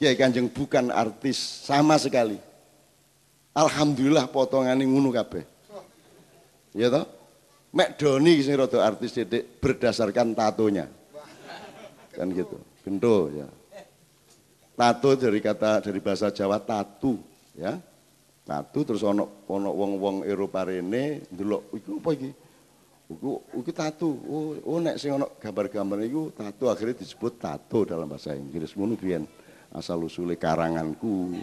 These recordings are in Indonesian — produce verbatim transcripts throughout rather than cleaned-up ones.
Kiai Kanjeng bukan artis sama sekali. Alhamdulillah potongane ngono kabeh. Ya toh? Mek Doni sing rada artis titik berdasarkan tatonya. Kan gitu. Gento ya. Tato dari kata dari bahasa Jawa tatu ya. Tatu terus ono ono wong-wong Eropa rene ndelok iku apa iki? Iku iki tatu. Oh, oh nek sing ono gambar-gambar iku tatu akhirnya disebut tato dalam bahasa Inggris. Ngono biyen asal usule karanganku.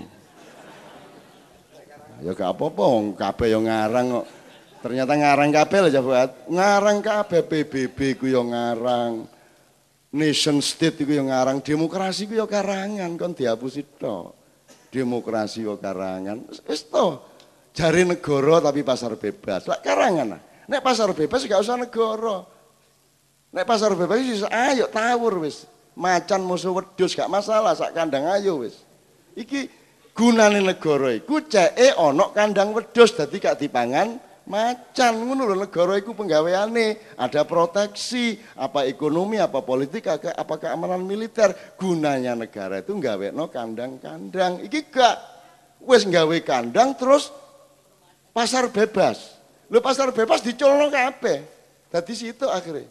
Ya gak apa-apa wong kabeh yo ngarang kok. Ternyata ngarang kabeh lho Buat. Ngarang kabeh P B B ku yo ngarang. Nation state iku yo ngarang, demokrasi ku yo karangan kon dihapusi tok. Demokrasi yo karangan. Wis to. Jare negara tapi pasar bebas. Lah karangan. Nek pasar bebas gak usah negara. Nek pasar bebas wis ayo tawur wis. Macan musuh wedhus gak masalah sak kandang ayo wis. Iki gunane negara iku ceke ana kandang wedhus dadi gak dipangan macan ngono lho. Negara iku penggaweane ada proteksi apa ekonomi apa politik apa keamanan militer. Gunanya negara itu nggawekno kandang-kandang. Iki gak wis nggawe kandang terus pasar bebas. Lho pasar bebas diculno kabeh. Dadi situ akhirnya.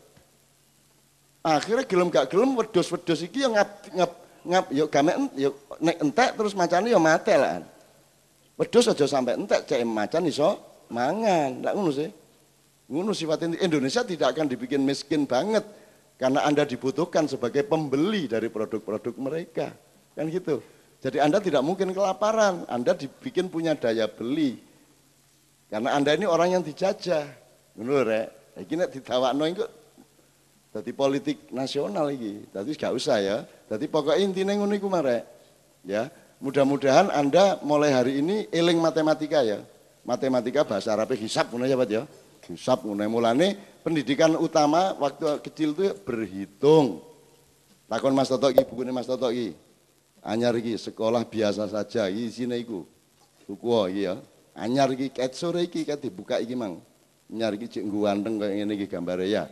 Akhirnya gelem gak gelem wedhus-wedhus iki yang ngap ngap ngap yo gamek yo nek entek terus macane yo mate lah. Wedhus aja sampai entek cek macan iso mangan. Ndak ngono sih. Ngono sifat Indonesia tidak akan dibikin miskin banget karena Anda dibutuhkan sebagai pembeli dari produk-produk mereka. Kan gitu. Jadi Anda tidak mungkin kelaparan, Anda dibikin punya daya beli. Karena Anda ini orang yang dijajah. Ngono rek. Iki nek didawakno iku dadi politik nasional iki. Dadi gak usah ya. Dadi pokoknya intine ngono iku marek. Ya, mudah-mudahan Anda mulai hari ini eling matematika ya. Matematika bahasa Arab hisab ngono ya, Pak ya. Hisab ngono mulane pendidikan utama waktu kecil itu berhitung. Takon Mas Toto iki bukune Mas Toto iki. Anyar iki sekolah biasa saja iki isine iku. Buku iki ya. Anyar iki ket sore iki ket dibuka iki mang. Anyar iki cek nggo anteng kaya ngene iki gambare ya.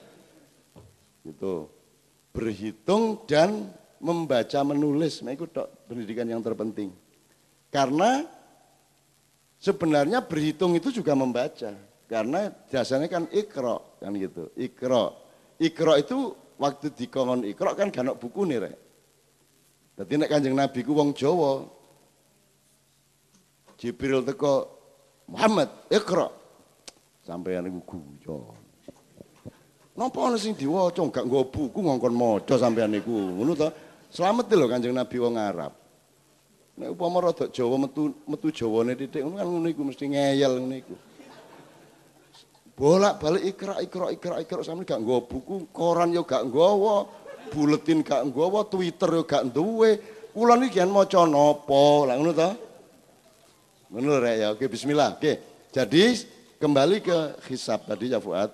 Gitu. Berhitung dan membaca menulis, nah itu pendidikan yang terpenting. Karena sebenarnya berhitung itu juga membaca. Karena dasarnya kan ikra kan gitu. Ikra. Ikra itu waktu dikongkon ikra kan gak ono buku nih rek. Dadi nek Kanjeng Nabi ku wong Jawa. Jibril teko Muhammad ikra. Sampeyan iku guyon. Napa ana sing diwaca gak nggo buku ngongkon maca sampeyan niku. Ngono to. Slamet lho Kanjeng Nabi wong Arab. Nek upama rada Jawa metu metu Jawane titik ngono kan ngono iku mesti ngeyel ngono iku. Bolak-balik ikra ikra ikra ikra sampe gak nggo buku, koran yo gak nggawa, buletin gak nggawa, Twitter yo gak duwe. Kula niki yen maca napa? Lah ngono to. Ngono rek ya. Oke bismillah. Oke. Jadi kembali ke hisab tadi ya Fuad.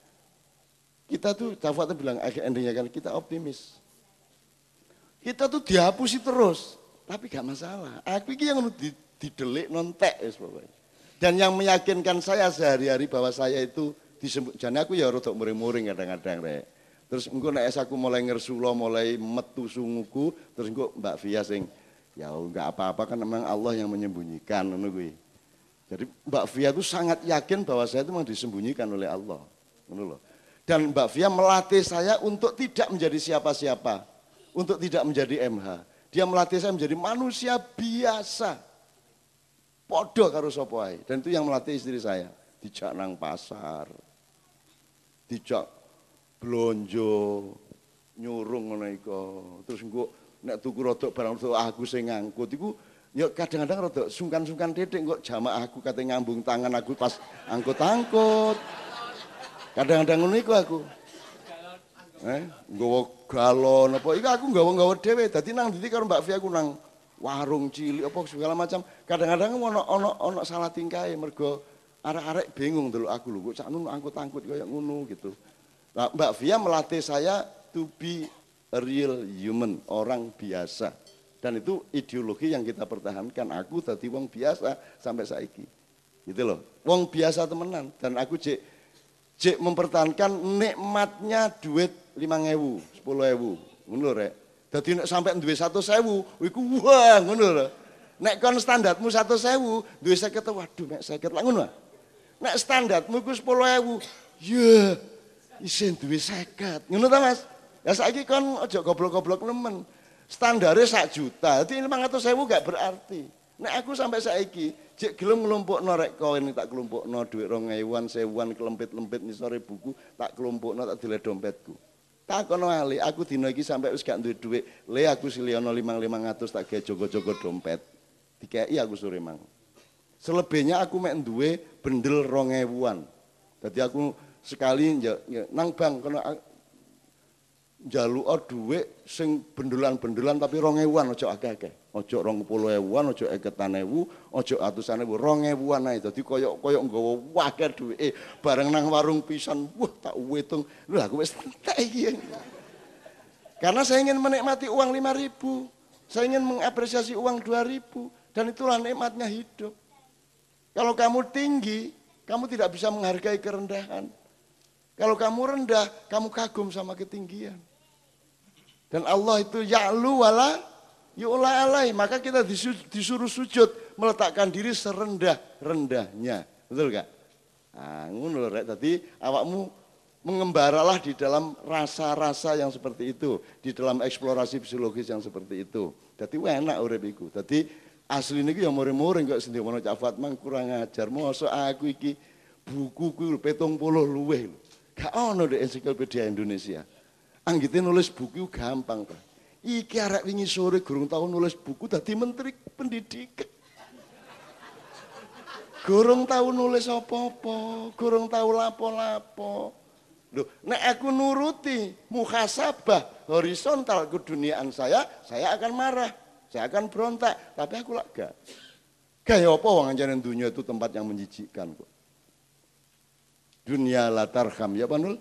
Kita tuh Fuad bilang akhir endingnya kan kita optimis. Kita tuh dihapusi terus, tapi gak masalah. Aku ini yang didelik nontek wis pokoknya. Dan yang meyakinkan saya sehari-hari bahwa saya itu disebut, jadi aku ya rodok muring-muring kadang-kadang rek. Terus engko nek aku mulai ngersula, mulai metu sunguku, terus engko Mbak Via sing ya enggak apa-apa kan memang Allah yang menyembunyikan ngono kuwi. Jadi Mbak Via itu sangat yakin bahwa saya itu memang disembunyikan oleh Allah. Ngono loh. Dan Mbak Via melatih saya untuk tidak menjadi siapa-siapa, untuk tidak menjadi M H. Dia melatih saya menjadi manusia biasa. Podo karo sapa ae. Dan itu yang melatih istri saya. Dijak nang pasar. Dijak blonjo, nyurung ngono iku. Terus engko nek tuku rodok barang rodok aku sing ngangkut iku ya kadang-kadang rodok sungkan-sungkan titik kok jamaah aku kate ngambung tangan aku pas angkut-angkut. Kadang-kadang ngono iku aku. Eh, nggawa galon apa iku aku nggawa-nggawa dhewe. Dadi nang ndi karo Mbak Via aku nang warung cilik apa segala macam. Kadang-kadang ono ono ono salah tingkahe mergo arek-arek bingung delok aku lho kok sakno angkut-angkut kaya ngono gitu. Nah, Mbak Via melatih saya to be a real human, orang biasa. Dan itu ideologi yang kita pertahankan. Aku dadi wong biasa sampai saiki. Gitu loh. Wong biasa temenan dan aku jek jek mempertahankan nikmatnya duit lima ribu, sepuluh ribu. Ngono rek. Dadi nek sampai duwe seratus ribu, iku wah ngono lho. Nek kon standarmu seratus ribu, duwe seket, waduh nek seket lah ngono. Nek standarmu iku sepuluh ribu, ya isin duwe seket. Ngono ta Mas? Ya saiki kon aja goblok-goblok nemen. Standarnya sak juta, jadi lima ratus ribu gak berarti. Nek aku sampai saiki, jek gelem ngelompokno rek koin tak kelompokno duit rong ewan, sewuan kelempit-lempit nisore buku, tak kelompokno tak dile dompetku. Tak kono ali, aku dina iki sampai wis gak duwe dhuwit. Le aku siliono limang limang atus tak gawe jogo-jogo dompet. Dikei aku sore mang. Selebihnya aku mek duwe bendel rong ewuan. Dadi aku sekali ya, ya, nang bank kono njaluk dhuwit sing bendelan-bendelan tapi rong ewuan aja akeh-akeh. Aja rong puluh ewuan, aja eketan ewu, aja atusan ewu, rong ewuan ae. Dadi koyok-koyok nggawa akeh dhuwite bareng nang warung pisan. Wah, tak witung. Lho aku wis entek iki. Karena saya ingin menikmati uang lima ribu. Saya ingin mengapresiasi uang dua ribu dan itulah nikmatnya hidup. Kalau kamu tinggi, kamu tidak bisa menghargai kerendahan. Kalau kamu rendah, kamu kagum sama ketinggian. Dan Allah itu ya'lu wala yu'la alai. Maka kita disuruh sujud, meletakkan diri serendah-rendahnya. Betul gak? Nah, ngono lho rek. Tadi awakmu mengembaralah di dalam rasa-rasa yang seperti itu, di dalam eksplorasi psikologis yang seperti itu. Jadi enak urip iku. Dadi asli niki ya muring-muring kok sendiri mono Cak Fatman kurang ajar. Mosok aku iki buku ku petong puluh luweh lho. Gak ono di ensiklopedia Indonesia. Anggite nulis buku gampang Pak. Iki arek wingi sore gurung tau nulis buku dadi menteri pendidikan. Gurung tau nulis apa-apa, gurung tau lapo-lapo. Loh, nek aku nuruti muhasabah horizontal keduniaan saya, saya akan marah, saya akan berontak, tapi aku lak gak. Gaya apa wong anjane dunia itu tempat yang menjijikkan kok. Dunia la tarham ya Panul?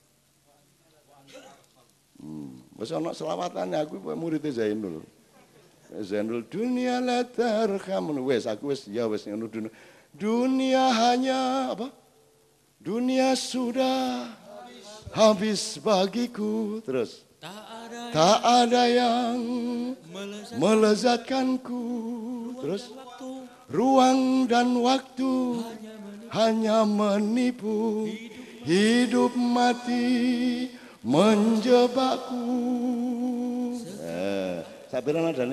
Hmm, wis ana selawatannya aku murid Zainul. Zainul dunia la tarham wis aku wis ya wis ngono dunia. Dunia hanya apa? Dunia sudah habis bagiku. Terus tak ada yang melezatkanku. Terus ruang dan waktu hanya menipu, hidup mati menjebakku. Eh, sabiran ada nih.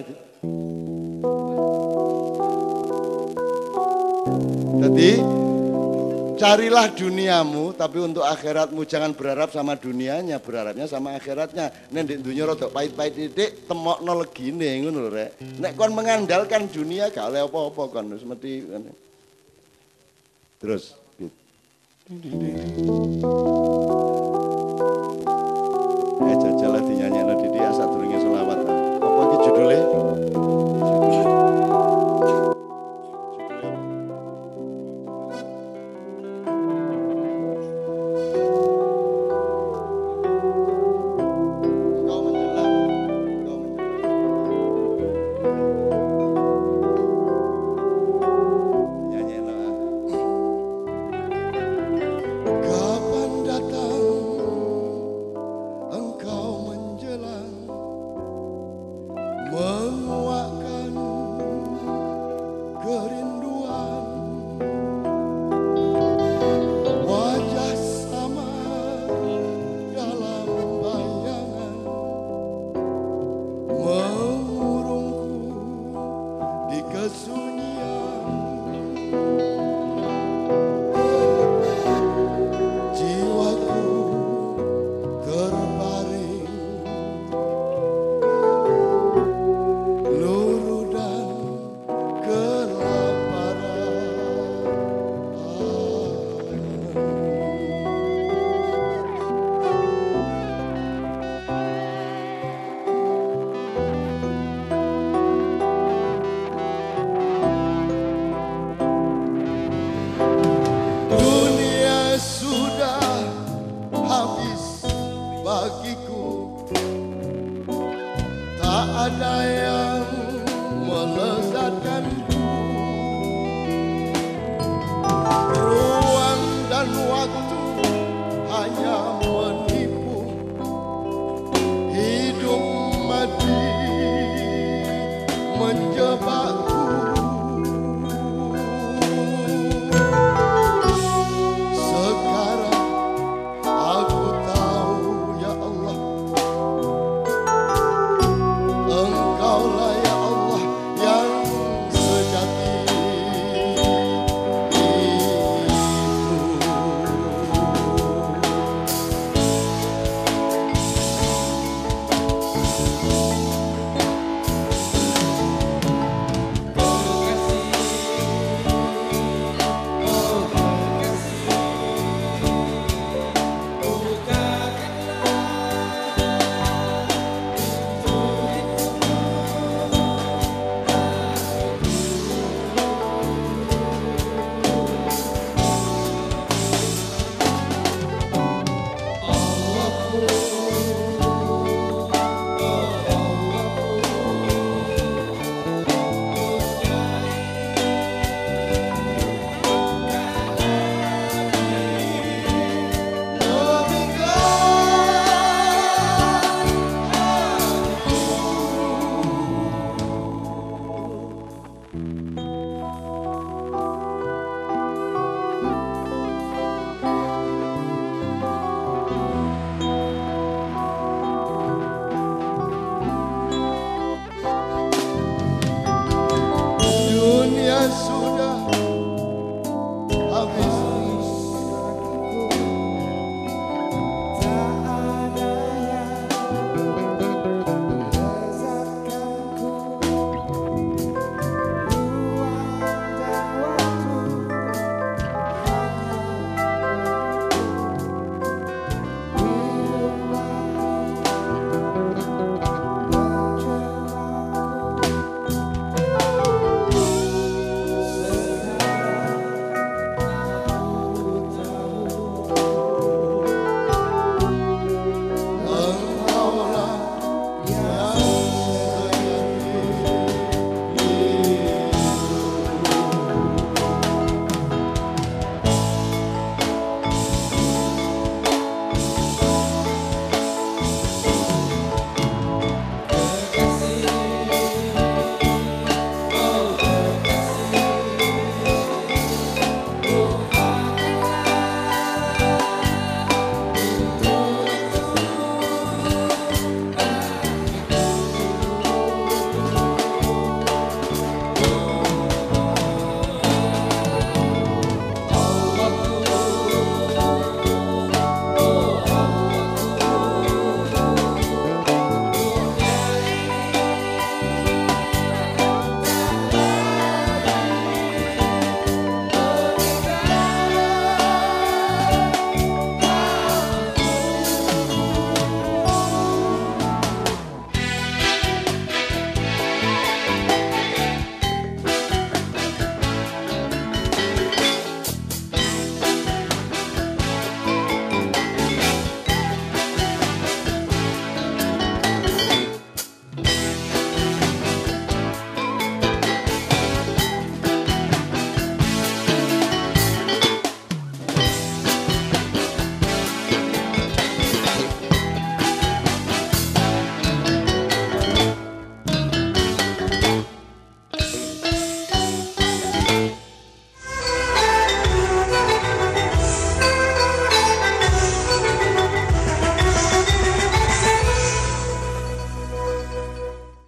Jadi carilah duniamu, tapi untuk akhiratmu jangan berharap sama dunianya, berharapnya sama akhiratnya. Nek ndek dunya rada pahit-pahit titik, temokno legine ngono lho rek. Nek kon mengandalkan dunia gak oleh apa-apa kon wis mesti. Terus eh jajal lah dinyanyekno Didi sak durunge selawat. Apa iki judule? bagiku tak ada yang